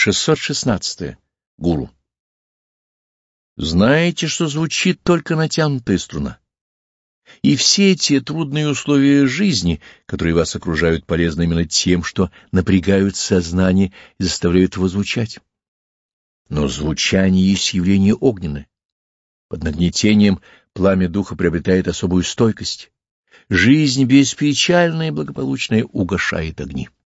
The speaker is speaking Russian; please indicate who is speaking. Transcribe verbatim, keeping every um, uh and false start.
Speaker 1: шестьсот шестнадцатое. Гуру. Знаете, что звучит только натянутая струна, и все эти трудные условия жизни, которые вас окружают, полезны именно тем, что напрягают сознание и заставляют его звучать. Но звучание есть явление огненное. Под нагнетением пламя духа приобретает особую стойкость. Жизнь беспечальная и благополучная угашает огни.